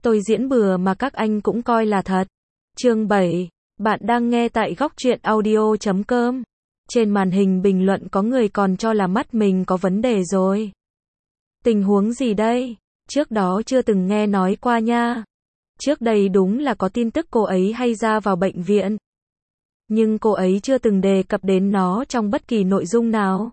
Tôi diễn bừa mà các anh cũng coi là thật. Chương 7. Bạn đang nghe tại góc truyện audio.com. Trên màn hình bình luận có người còn cho là mắt mình có vấn đề rồi. Tình huống gì đây? Trước đó chưa từng nghe nói qua nha. Trước đây đúng là có tin tức cô ấy hay ra vào bệnh viện. Nhưng cô ấy chưa từng đề cập đến nó trong bất kỳ nội dung nào.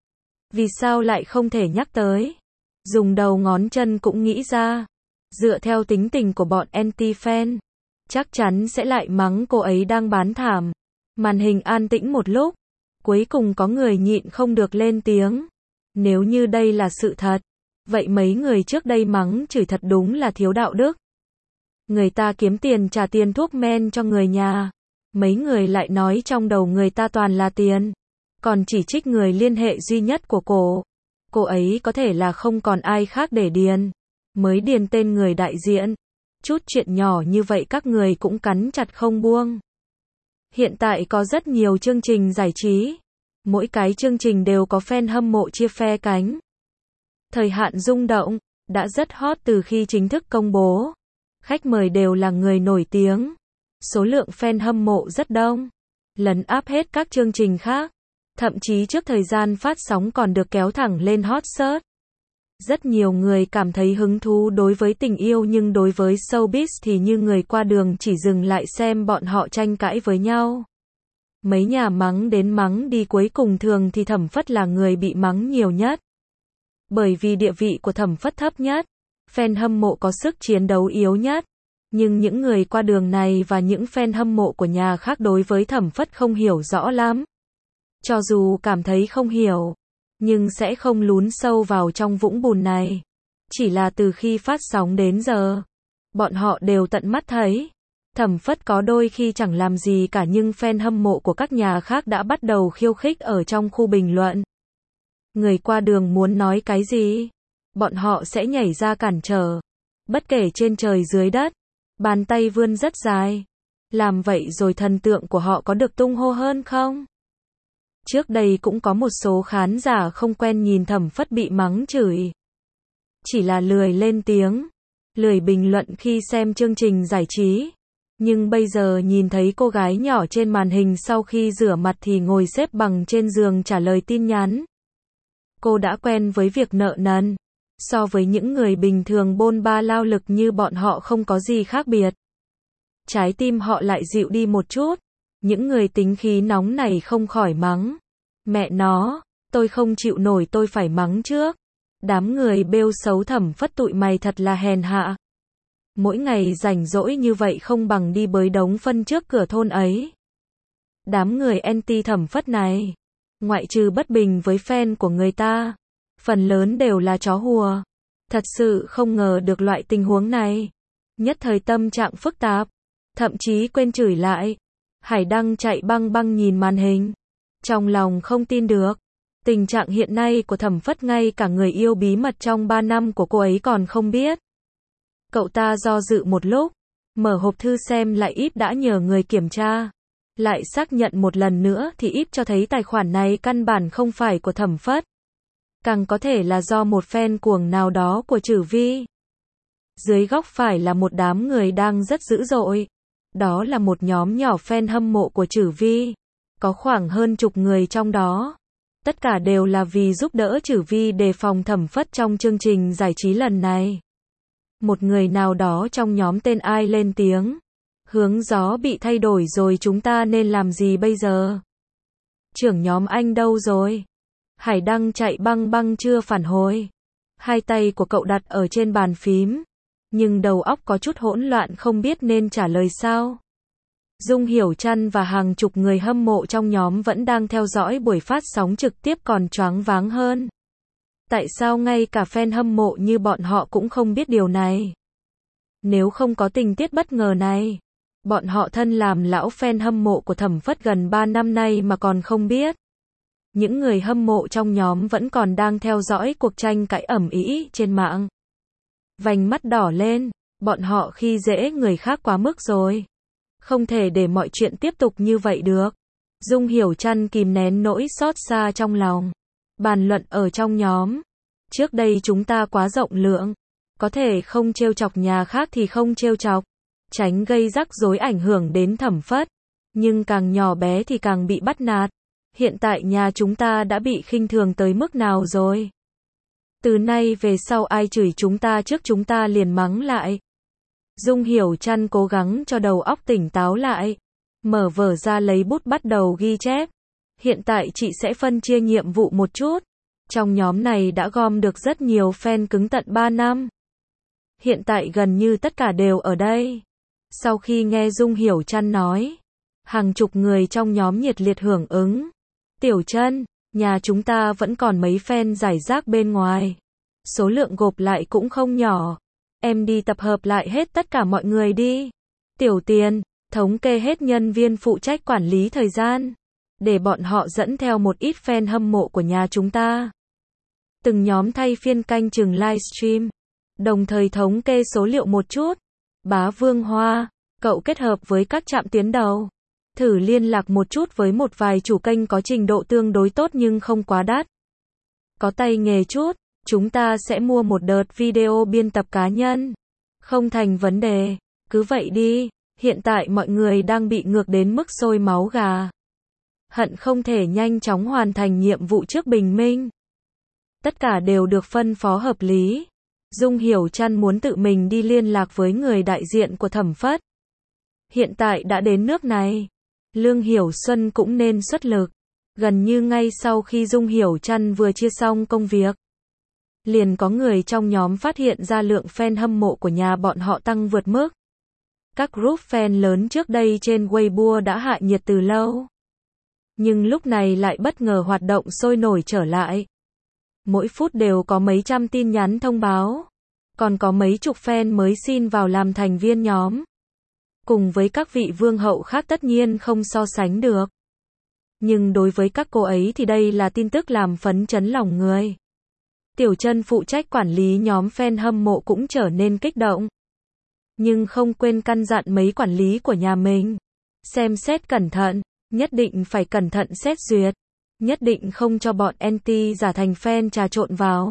Vì sao lại không thể nhắc tới? Dùng đầu ngón chân cũng nghĩ ra. Dựa theo tính tình của bọn anti-fan, chắc chắn sẽ lại mắng cô ấy đang bán thảm. Màn hình an tĩnh một lúc. Cuối cùng có người nhịn không được lên tiếng. Nếu như đây là sự thật, vậy mấy người trước đây mắng chửi thật đúng là thiếu đạo đức. Người ta kiếm tiền trả tiền thuốc men cho người nhà. Mấy người lại nói trong đầu người ta toàn là tiền. Còn chỉ trích người liên hệ duy nhất của cô ấy có thể là không còn ai khác để điền. Mới điền tên người đại diện. Chút chuyện nhỏ như vậy các người cũng cắn chặt không buông. Hiện tại có rất nhiều chương trình giải trí. Mỗi cái chương trình đều có fan hâm mộ chia phe cánh. Thời hạn rung động, đã rất hot từ khi chính thức công bố. Khách mời đều là người nổi tiếng. Số lượng fan hâm mộ rất đông. Lấn áp hết các chương trình khác. Thậm chí trước thời gian phát sóng còn được kéo thẳng lên hot search. Rất nhiều người cảm thấy hứng thú đối với tình yêu nhưng đối với showbiz thì như người qua đường chỉ dừng lại xem bọn họ tranh cãi với nhau. Mấy nhà mắng đến mắng đi cuối cùng thường thì Thẩm Phất là người bị mắng nhiều nhất. Bởi vì địa vị của Thẩm Phất thấp nhất, fan hâm mộ có sức chiến đấu yếu nhất. Nhưng những người qua đường này và những fan hâm mộ của nhà khác đối với Thẩm Phất không hiểu rõ lắm. Cho dù cảm thấy không hiểu, nhưng sẽ không lún sâu vào trong vũng bùn này. Chỉ là từ khi phát sóng đến giờ, bọn họ đều tận mắt thấy. Thẩm Phất có đôi khi chẳng làm gì cả nhưng fan hâm mộ của các nhà khác đã bắt đầu khiêu khích ở trong khu bình luận. Người qua đường muốn nói cái gì, bọn họ sẽ nhảy ra cản trở. Bất kể trên trời dưới đất, bàn tay vươn rất dài. Làm vậy rồi thần tượng của họ có được tung hô hơn không? Trước đây cũng có một số khán giả không quen nhìn Thẩm Phất bị mắng chửi. Chỉ là lười lên tiếng, lười bình luận khi xem chương trình giải trí. Nhưng bây giờ nhìn thấy cô gái nhỏ trên màn hình sau khi rửa mặt thì ngồi xếp bằng trên giường trả lời tin nhắn. Cô đã quen với việc nợ nần. So với những người bình thường bôn ba lao lực như bọn họ không có gì khác biệt. Trái tim họ lại dịu đi một chút. Những người tính khí nóng này không khỏi mắng. Mẹ nó, tôi không chịu nổi tôi phải mắng trước. Đám người bêu xấu Thẩm Phất tụi mày thật là hèn hạ. Mỗi ngày rảnh rỗi như vậy không bằng đi bới đống phân trước cửa thôn ấy. Đám người anti Thẩm Phất này, ngoại trừ bất bình với fan của người ta, phần lớn đều là chó hùa. Thật sự không ngờ được loại tình huống này. Nhất thời tâm trạng phức tạp, thậm chí quên chửi lại. Hải Đăng chạy băng băng nhìn màn hình. Trong lòng không tin được. Tình trạng hiện nay của Thẩm Phất ngay cả người yêu bí mật trong 3 năm của cô ấy còn không biết. Cậu ta do dự một lúc. Mở hộp thư xem lại íp đã nhờ người kiểm tra. Lại xác nhận một lần nữa thì íp cho thấy tài khoản này căn bản không phải của Thẩm Phất. Càng có thể là do một fan cuồng nào đó của Trử Vi. Dưới góc phải là một đám người đang rất dữ dội. Đó là một nhóm nhỏ fan hâm mộ của Trử Vi. Có khoảng hơn chục người trong đó. Tất cả đều là vì giúp đỡ Trử Vi đề phòng Thẩm Phất trong chương trình giải trí lần này. Một người nào đó trong nhóm tên ai lên tiếng. Hướng gió bị thay đổi rồi chúng ta nên làm gì bây giờ? Trưởng nhóm anh đâu rồi? Hải Đăng chạy băng băng chưa phản hồi. Hai tay của cậu đặt ở trên bàn phím. Nhưng đầu óc có chút hỗn loạn không biết nên trả lời sao. Dung Hiểu Trăn và hàng chục người hâm mộ trong nhóm vẫn đang theo dõi buổi phát sóng trực tiếp còn choáng váng hơn. Tại sao ngay cả fan hâm mộ như bọn họ cũng không biết điều này? Nếu không có tình tiết bất ngờ này, bọn họ thân làm lão fan hâm mộ của Thẩm Phất gần 3 năm nay mà còn không biết. Những người hâm mộ trong nhóm vẫn còn đang theo dõi cuộc tranh cãi ầm ĩ trên mạng. Vành mắt đỏ lên, bọn họ khi dễ người khác quá mức rồi. Không thể để mọi chuyện tiếp tục như vậy được. Dung Hiểu Trăn kìm nén nỗi xót xa trong lòng. Bàn luận ở trong nhóm. Trước đây chúng ta quá rộng lượng. Có thể không trêu chọc nhà khác thì không trêu chọc, tránh gây rắc rối ảnh hưởng đến Thẩm Phất. Nhưng càng nhỏ bé thì càng bị bắt nạt. Hiện tại nhà chúng ta đã bị khinh thường tới mức nào rồi? Từ nay về sau ai chửi chúng ta trước chúng ta liền mắng lại. Dung Hiểu Trăn cố gắng cho đầu óc tỉnh táo lại. Mở vở ra lấy bút bắt đầu ghi chép. Hiện tại chị sẽ phân chia nhiệm vụ một chút. Trong nhóm này đã gom được rất nhiều fan cứng tận 3 năm. Hiện tại gần như tất cả đều ở đây. Sau khi nghe Dung Hiểu Trăn nói, hàng chục người trong nhóm nhiệt liệt hưởng ứng. Tiểu Trân, nhà chúng ta vẫn còn mấy fan rải rác bên ngoài. Số lượng gộp lại cũng không nhỏ. Em đi tập hợp lại hết tất cả mọi người đi. Tiểu Tiền, thống kê hết nhân viên phụ trách quản lý thời gian. Để bọn họ dẫn theo một ít fan hâm mộ của nhà chúng ta. Từng nhóm thay phiên canh chừng livestream. Đồng thời thống kê số liệu một chút. Bá Vương Hoa, cậu kết hợp với các trạm tuyến đầu. Thử liên lạc một chút với một vài chủ kênh có trình độ tương đối tốt nhưng không quá đắt. Có tay nghề chút, chúng ta sẽ mua một đợt video biên tập cá nhân. Không thành vấn đề, cứ vậy đi, hiện tại mọi người đang bị ngược đến mức sôi máu gà. Hận không thể nhanh chóng hoàn thành nhiệm vụ trước bình minh. Tất cả đều được phân phó hợp lý. Dung Hiểu Trăn muốn tự mình đi liên lạc với người đại diện của Thẩm Phất. Hiện tại đã đến nước này, Lương Hiểu Xuân cũng nên xuất lực. Gần như ngay sau khi Dung Hiểu Trăn vừa chia xong công việc, liền có người trong nhóm phát hiện ra lượng fan hâm mộ của nhà bọn họ tăng vượt mức. Các group fan lớn trước đây trên Weibo đã hạ nhiệt từ lâu. Nhưng lúc này lại bất ngờ hoạt động sôi nổi trở lại. Mỗi phút đều có mấy trăm tin nhắn thông báo. Còn có mấy chục fan mới xin vào làm thành viên nhóm. Cùng với các vị vương hậu khác tất nhiên không so sánh được. Nhưng đối với các cô ấy thì đây là tin tức làm phấn chấn lòng người. Tiểu Trân phụ trách quản lý nhóm fan hâm mộ cũng trở nên kích động. Nhưng không quên căn dặn mấy quản lý của nhà mình. Xem xét cẩn thận, nhất định phải cẩn thận xét duyệt. Nhất định không cho bọn anti giả thành fan trà trộn vào.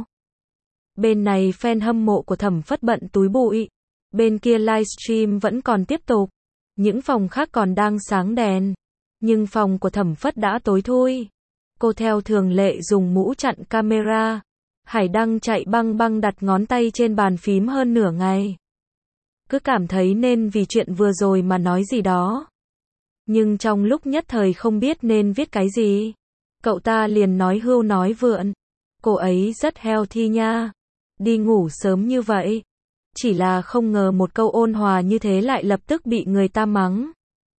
Bên này fan hâm mộ của Thẩm Phất bận túi bụi. Bên kia livestream vẫn còn tiếp tục. Những phòng khác còn đang sáng đèn. Nhưng phòng của Thẩm Phất đã tối thui. Cô theo thường lệ dùng mũ chặn camera. Hải Đăng chạy băng băng đặt ngón tay trên bàn phím hơn nửa ngày. Cứ cảm thấy nên vì chuyện vừa rồi mà nói gì đó. Nhưng trong lúc nhất thời không biết nên viết cái gì. Cậu ta liền nói hưu nói vượn. Cô ấy rất healthy nha. Đi ngủ sớm như vậy. Chỉ là không ngờ một câu ôn hòa như thế lại lập tức bị người ta mắng.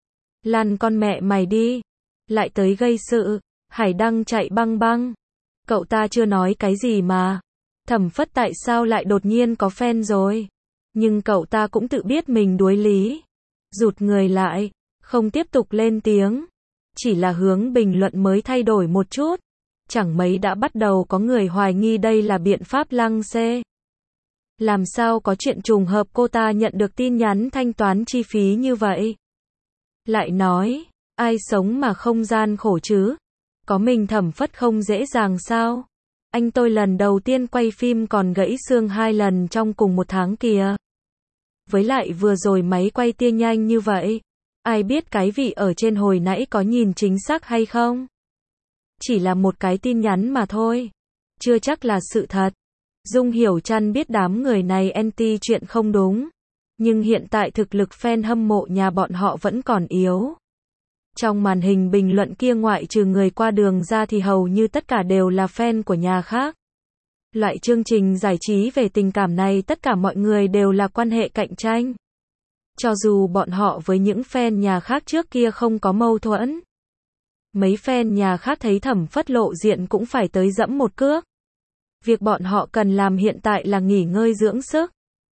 Lăn con mẹ mày đi. Lại tới gây sự. Hải Đăng chạy băng băng. Cậu ta chưa nói cái gì mà. Thẩm Phất tại sao lại đột nhiên có fan rồi. Nhưng cậu ta cũng tự biết mình đuối lý. Rụt người lại. Không tiếp tục lên tiếng. Chỉ là hướng bình luận mới thay đổi một chút. Chẳng mấy đã bắt đầu có người hoài nghi đây là biện pháp lăng xê. Làm sao có chuyện trùng hợp cô ta nhận được tin nhắn thanh toán chi phí như vậy? Lại nói, ai sống mà không gian khổ chứ? Có mình Thẩm Phất không dễ dàng sao? Anh tôi lần đầu tiên quay phim còn gãy xương 2 lần trong cùng một tháng kìa. Với lại vừa rồi máy quay tia nhanh như vậy. Ai biết cái vị ở trên hồi nãy có nhìn chính xác hay không? Chỉ là một cái tin nhắn mà thôi. Chưa chắc là sự thật. Dung Hiểu Trăn biết đám người này anti chuyện không đúng. Nhưng hiện tại thực lực fan hâm mộ nhà bọn họ vẫn còn yếu. Trong màn hình bình luận kia ngoại trừ người qua đường ra thì hầu như tất cả đều là fan của nhà khác. Loại chương trình giải trí về tình cảm này tất cả mọi người đều là quan hệ cạnh tranh. Cho dù bọn họ với những fan nhà khác trước kia không có mâu thuẫn. Mấy fan nhà khác thấy Thẩm Phất lộ diện cũng phải tới dẫm một cước. Việc bọn họ cần làm hiện tại là nghỉ ngơi dưỡng sức.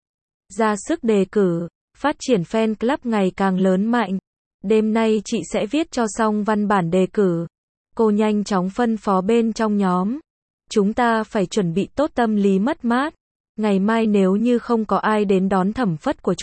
Ra sức đề cử, phát triển fan club ngày càng lớn mạnh. Đêm nay chị sẽ viết cho xong văn bản đề cử. Cô nhanh chóng phân phó bên trong nhóm. Chúng ta phải chuẩn bị tốt tâm lý mất mát. Ngày mai nếu như không có ai đến đón Thẩm Phất của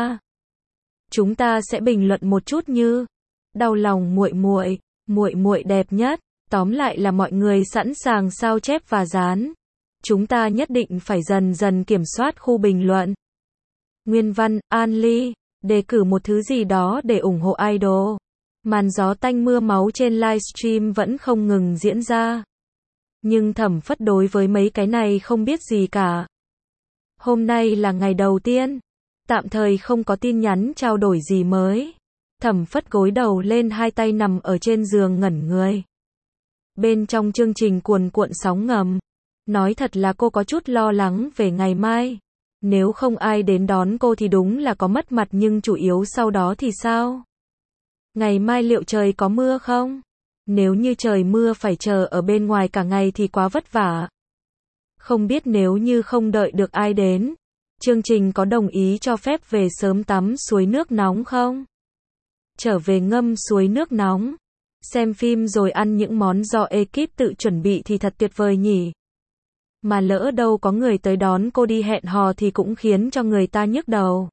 chúng ta sẽ bình luận một chút như đau lòng muội muội đẹp nhất. Tóm lại là mọi người sẵn sàng sao chép và dán. Chúng ta nhất định phải dần dần kiểm soát khu bình luận. Nguyên văn, An Ly, đề cử một thứ gì đó để ủng hộ idol. Màn gió tanh mưa máu trên livestream vẫn không ngừng diễn ra. Nhưng Thẩm Phất đối với mấy cái này không biết gì cả. Hôm nay là ngày đầu tiên, tạm thời không có tin nhắn trao đổi gì mới. Thẩm Phất gối đầu lên hai tay nằm ở trên giường ngẩn người. Bên trong chương trình cuồn cuộn sóng ngầm. Nói thật là cô có chút lo lắng về ngày mai. Nếu không ai đến đón cô thì đúng là có mất mặt, nhưng chủ yếu sau đó thì sao? Ngày mai liệu trời có mưa không? Nếu như trời mưa phải chờ ở bên ngoài cả ngày thì quá vất vả. Không biết nếu như không đợi được ai đến, chương trình có đồng ý cho phép về sớm tắm suối nước nóng không? Trở về ngâm suối nước nóng, xem phim rồi ăn những món do ekip tự chuẩn bị thì thật tuyệt vời nhỉ. Mà lỡ đâu có người tới đón cô đi hẹn hò thì cũng khiến cho người ta nhức đầu.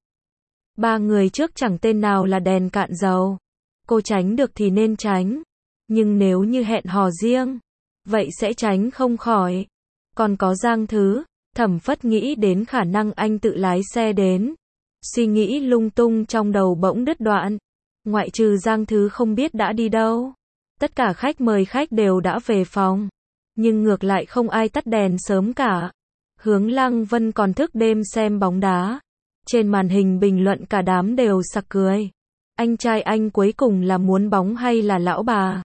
Ba người trước chẳng tên nào là đèn cạn dầu. Cô tránh được thì nên tránh. Nhưng nếu như hẹn hò riêng, vậy sẽ tránh không khỏi. Còn có Giang Thứ, Thẩm Phất nghĩ đến khả năng anh tự lái xe đến. Suy nghĩ lung tung trong đầu bỗng đứt đoạn. Ngoại trừ Giang Thứ không biết đã đi đâu. Tất cả khách mời khách đều đã về phòng. Nhưng ngược lại không ai tắt đèn sớm cả. Hướng Lăng Vân còn thức đêm xem bóng đá. Trên màn hình bình luận cả đám đều sặc cười. Anh trai anh cuối cùng là muốn bóng hay là lão bà?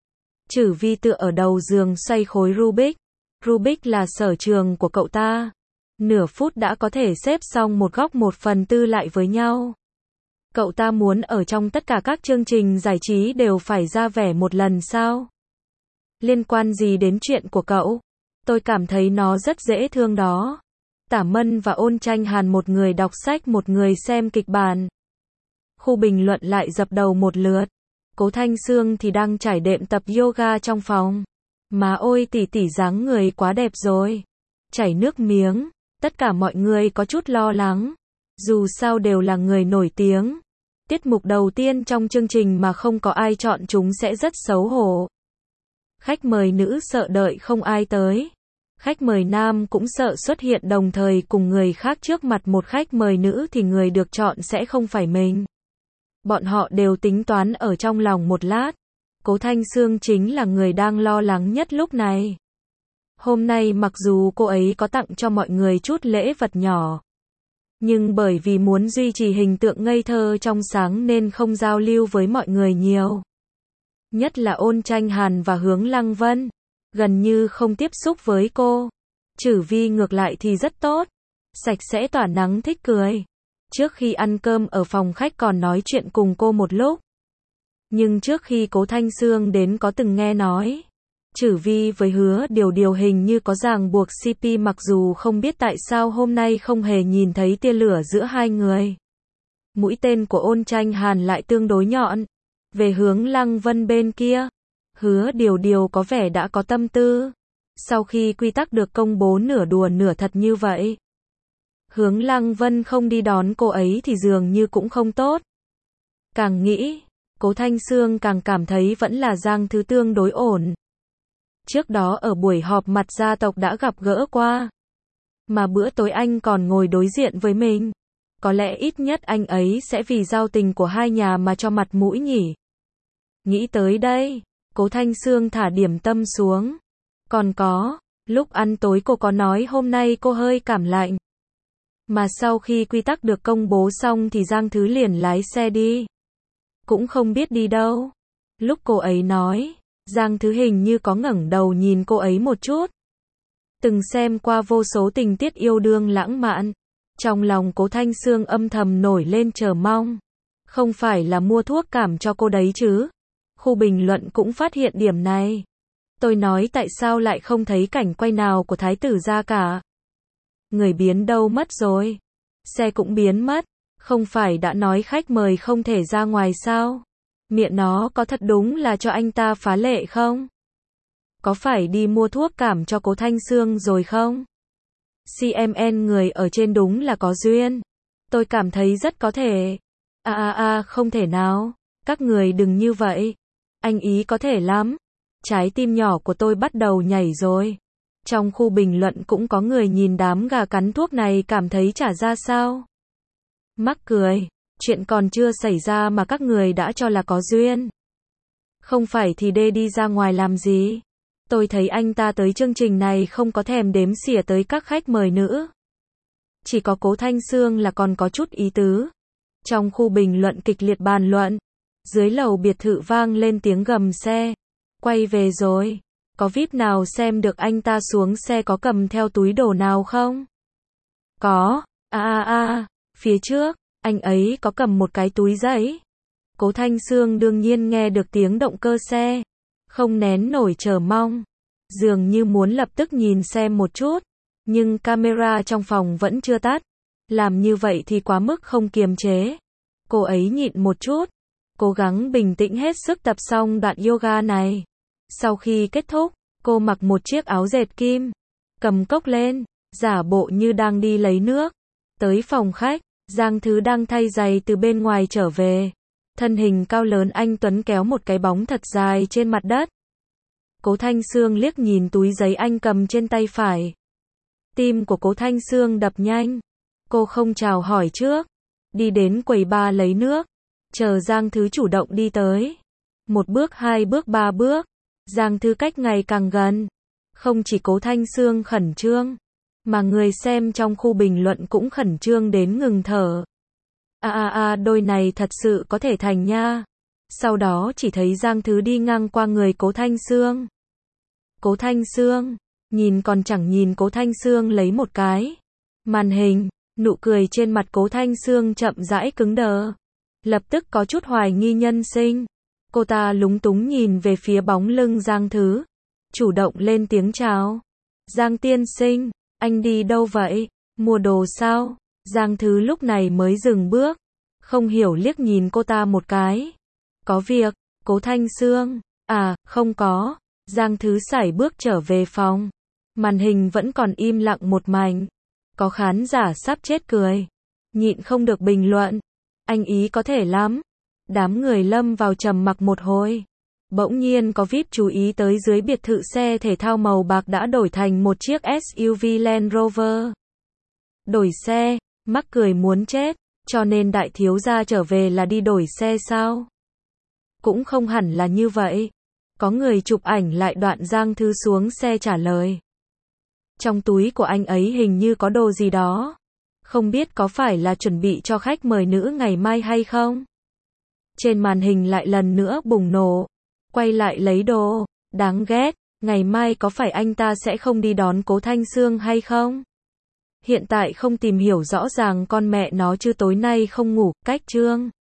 Chử Vi tựa ở đầu giường xoay khối Rubik. Rubik là sở trường của cậu ta. Nửa phút đã có thể xếp xong một góc 1/4 lại với nhau. Cậu ta muốn ở trong tất cả các chương trình giải trí đều phải ra vẻ một lần sao? Liên quan gì đến chuyện của cậu? Tôi cảm thấy nó rất dễ thương đó. Tả Mân và Ôn Tranh Hàn, một người đọc sách một người xem kịch bản. Khu bình luận lại dập đầu một lượt. Cố Thanh Sương thì đang trải đệm tập yoga trong phòng. Má ôi tỷ tỷ dáng người quá đẹp rồi. Chảy nước miếng. Tất cả mọi người có chút lo lắng. Dù sao đều là người nổi tiếng. Tiết mục đầu tiên trong chương trình mà không có ai chọn chúng sẽ rất xấu hổ. Khách mời nữ sợ đợi không ai tới. Khách mời nam cũng sợ xuất hiện đồng thời cùng người khác trước mặt một khách mời nữ thì người được chọn sẽ không phải mình. Bọn họ đều tính toán ở trong lòng một lát. Cố Thanh Sương chính là người đang lo lắng nhất lúc này. Hôm nay mặc dù cô ấy có tặng cho mọi người chút lễ vật nhỏ, nhưng bởi vì muốn duy trì hình tượng ngây thơ trong sáng nên không giao lưu với mọi người nhiều. Nhất là Ôn Tranh Hàn và Hướng Lăng Vân, gần như không tiếp xúc với cô. Chử Vi ngược lại thì rất tốt, sạch sẽ tỏa nắng thích cười. Trước khi ăn cơm ở phòng khách còn nói chuyện cùng cô một lúc. Nhưng trước khi Cố Thanh Sương đến có từng nghe nói, Chử Vi với Hứa Điều Điều hình như có ràng buộc CP, mặc dù không biết tại sao hôm nay không hề nhìn thấy tia lửa giữa hai người. Mũi tên của Ôn Tranh Hàn lại tương đối nhọn. Về Hướng Lăng Vân bên kia, Hứa Điều Điều có vẻ đã có tâm tư. Sau khi quy tắc được công bố nửa đùa nửa thật như vậy, Hướng Lăng Vân không đi đón cô ấy thì dường như cũng không tốt. Càng nghĩ, Cố Thanh Sương càng cảm thấy vẫn là Giang Thứ tương đối ổn. Trước đó ở buổi họp mặt gia tộc đã gặp gỡ qua. Mà bữa tối anh còn ngồi đối diện với mình. Có lẽ ít nhất anh ấy sẽ vì giao tình của hai nhà mà cho mặt mũi nhỉ. Nghĩ tới đây, Cố Thanh Sương thả điểm tâm xuống. Còn có, lúc ăn tối cô có nói hôm nay cô hơi cảm lạnh. Mà sau khi quy tắc được công bố xong thì Giang Thứ liền lái xe đi. Cũng không biết đi đâu. Lúc cô ấy nói, Giang Thứ hình như có ngẩng đầu nhìn cô ấy một chút. Từng xem qua vô số tình tiết yêu đương lãng mạn. Trong lòng Cố Thanh Sương âm thầm nổi lên chờ mong. Không phải là mua thuốc cảm cho cô đấy chứ. Khu bình luận cũng phát hiện điểm này. Tôi nói tại sao lại không thấy cảnh quay nào của thái tử ra cả. Người biến đâu mất rồi. Xe cũng biến mất. Không phải đã nói khách mời không thể ra ngoài sao? Miệng nó có thật đúng là cho anh ta phá lệ không? Có phải đi mua thuốc cảm cho Cố Thanh Sương rồi không? CMN người ở trên đúng là có duyên. Tôi cảm thấy rất có thể. Không thể nào. Các người đừng như vậy. Anh ý có thể lắm. Trái tim nhỏ của tôi bắt đầu nhảy rồi. Trong khu bình luận cũng có người nhìn đám gà cắn thuốc này cảm thấy chả ra sao. Mắc cười, chuyện còn chưa xảy ra mà các người đã cho là có duyên. Không phải thì đi ra ngoài làm gì? Tôi thấy anh ta tới chương trình này không có thèm đếm xỉa tới các khách mời nữa. Chỉ có Cố Thanh Sương là còn có chút ý tứ. Trong khu bình luận kịch liệt bàn luận. Dưới lầu biệt thự vang lên tiếng gầm xe. Quay về rồi. Có VIP nào xem được anh ta xuống xe có cầm theo túi đồ nào không? Có. Phía trước, anh ấy có cầm một cái túi giấy. Cố Thanh Sương đương nhiên nghe được tiếng động cơ xe. Không nén nổi chờ mong. Dường như muốn lập tức nhìn xem một chút. Nhưng camera trong phòng vẫn chưa tắt. Làm như vậy thì quá mức không kiềm chế. Cô ấy nhịn một chút. Cố gắng bình tĩnh hết sức tập xong đoạn yoga này. Sau khi kết thúc, cô mặc một chiếc áo dệt kim. Cầm cốc lên, giả bộ như đang đi lấy nước. Tới phòng khách, Giang Thứ đang thay giày từ bên ngoài trở về. Thân hình cao lớn anh Tuấn kéo một cái bóng thật dài trên mặt đất. Cố Thanh Sương liếc nhìn túi giấy anh cầm trên tay phải. Tim của Cố Thanh Sương đập nhanh. Cô không chào hỏi trước. Đi đến quầy bar lấy nước. Chờ Giang Thứ chủ động đi tới. Một bước, hai bước, ba bước. Giang Thứ cách ngày càng gần. Không chỉ Cố Thanh Sương khẩn trương, mà người xem trong khu bình luận cũng khẩn trương đến ngừng thở. Đôi này thật sự có thể thành nha. Sau đó chỉ thấy Giang Thứ đi ngang qua người Cố Thanh Sương. Cố Thanh Sương, nhìn còn chẳng nhìn Cố Thanh Sương lấy một cái. Màn hình, nụ cười trên mặt Cố Thanh Sương chậm rãi cứng đờ. Lập tức có chút hoài nghi nhân sinh. Cô ta lúng túng nhìn về phía bóng lưng Giang Thứ. Chủ động lên tiếng chào. Giang tiên sinh, anh đi đâu vậy? Mua đồ sao? Giang Thứ lúc này mới dừng bước. Không hiểu liếc nhìn cô ta một cái. Có việc, Cố Thanh Sương. Không có. Giang Thứ sải bước trở về phòng. Màn hình vẫn còn im lặng một mảnh. Có khán giả sắp chết cười. Nhịn không được bình luận. Anh ý có thể lắm. Đám người lâm vào trầm mặc một hồi. Bỗng nhiên có VIP chú ý tới dưới biệt thự xe thể thao màu bạc đã đổi thành một chiếc SUV Land Rover. Đổi xe, mắc cười muốn chết, cho nên đại thiếu gia trở về là đi đổi xe sao? Cũng không hẳn là như vậy. Có người chụp ảnh lại đoạn Giang Thứ xuống xe trả lời. Trong túi của anh ấy hình như có đồ gì đó. Không biết có phải là chuẩn bị cho khách mời nữ ngày mai hay không? Trên màn hình lại lần nữa bùng nổ. Quay lại lấy đồ. Đáng ghét. Ngày mai có phải anh ta sẽ không đi đón Cố Thanh Sương hay không? Hiện tại không tìm hiểu rõ ràng con mẹ nó chứ tối nay không ngủ. Cách chương.